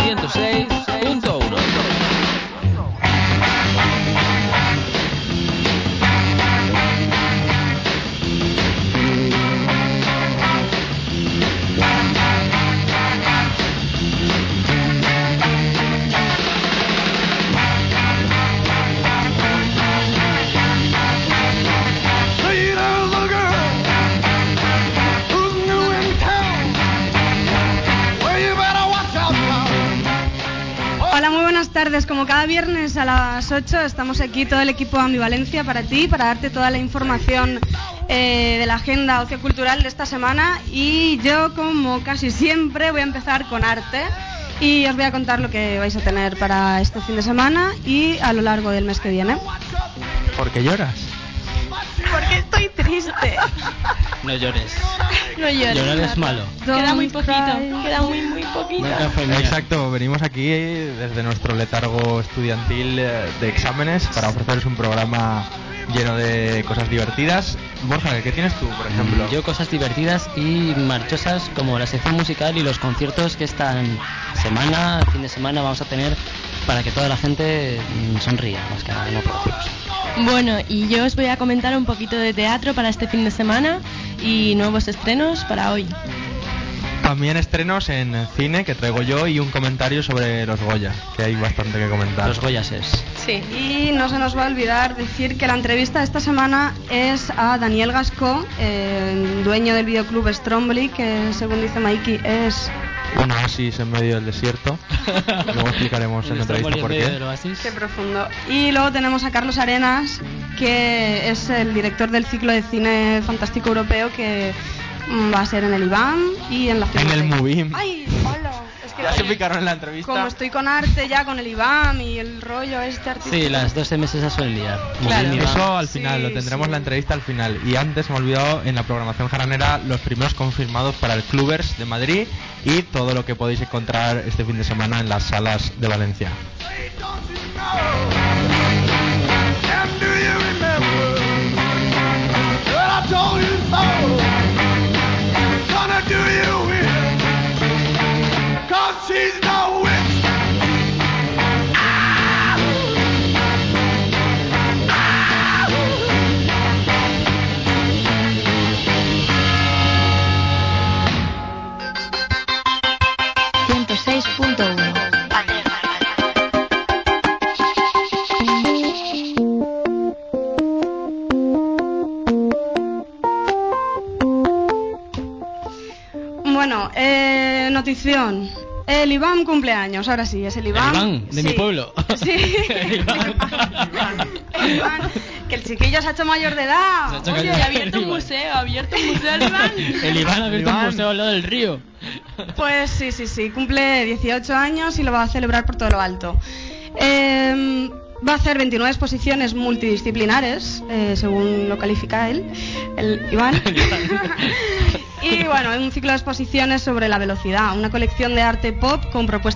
106.1. Buenas tardes, como cada viernes a las 8 estamos aquí todo el equipo Ambivalencia para ti, para darte toda la información de la agenda sociocultural de esta semana, y yo, como casi siempre, voy a empezar con arte y os voy a contar lo que vais a tener para este fin de semana y a lo largo del mes que viene. ¿Por qué lloras? Porque estoy triste. No llores. No llores. Llorar es malo. Queda muy poquito. Queda muy poquito. Exacto, venimos aquí desde nuestro letargo estudiantil de exámenes para ofreceros un programa lleno de cosas divertidas. Borja, ¿qué tienes tú, por ejemplo? Yo cosas divertidas y marchosas como la sección musical y los conciertos que esta semana, fin de semana, vamos a tener para que toda la gente sonría, más que nada, no por otros. Bueno, y yo os voy a comentar un poquito de teatro para este fin de semana y nuevos estrenos para hoy. También estrenos en cine que traigo yo y un comentario sobre los Goya, que hay bastante que comentar. Los Goyas es. Sí, y no se nos va a olvidar decir que la entrevista de esta semana es a Daniel Gascó, dueño del videoclub Stromboli, que según dice Maiki es un oasis en medio del desierto. Luego explicaremos en la entrevista por qué. Qué profundo. Y luego tenemos a Carlos Arenas, que es el director del ciclo de cine fantástico europeo que va a ser en el IBAM y en la En el Movim. ¡Ay, hola! Es que ya se explicaron en la entrevista. Como estoy con arte ya, con el IBAM y el rollo este artístico. Sí, las 2 meses se suelen liar. Claro. Eso al final, lo tendremos la entrevista al final. Y antes me he olvidado, en la programación jaranera, los primeros confirmados para el Clubbers de Madrid y todo lo que podéis encontrar este fin de semana en las salas de Valencia. She's no witch. Bueno, notición. El Iván cumpleaños, ahora sí, es el Iván. El Iván, de mi pueblo. Sí. El Iván. Que el chiquillo se ha hecho mayor de edad. Oye, ha abierto un museo el Iván. El Iván ha abierto un museo al lado del río. Pues sí, cumple 18 años y lo va a celebrar por todo lo alto. Va a hacer 29 exposiciones multidisciplinares, según lo califica él, el Iván. Y bueno, un ciclo de exposiciones sobre la velocidad, una colección de arte pop con propuestas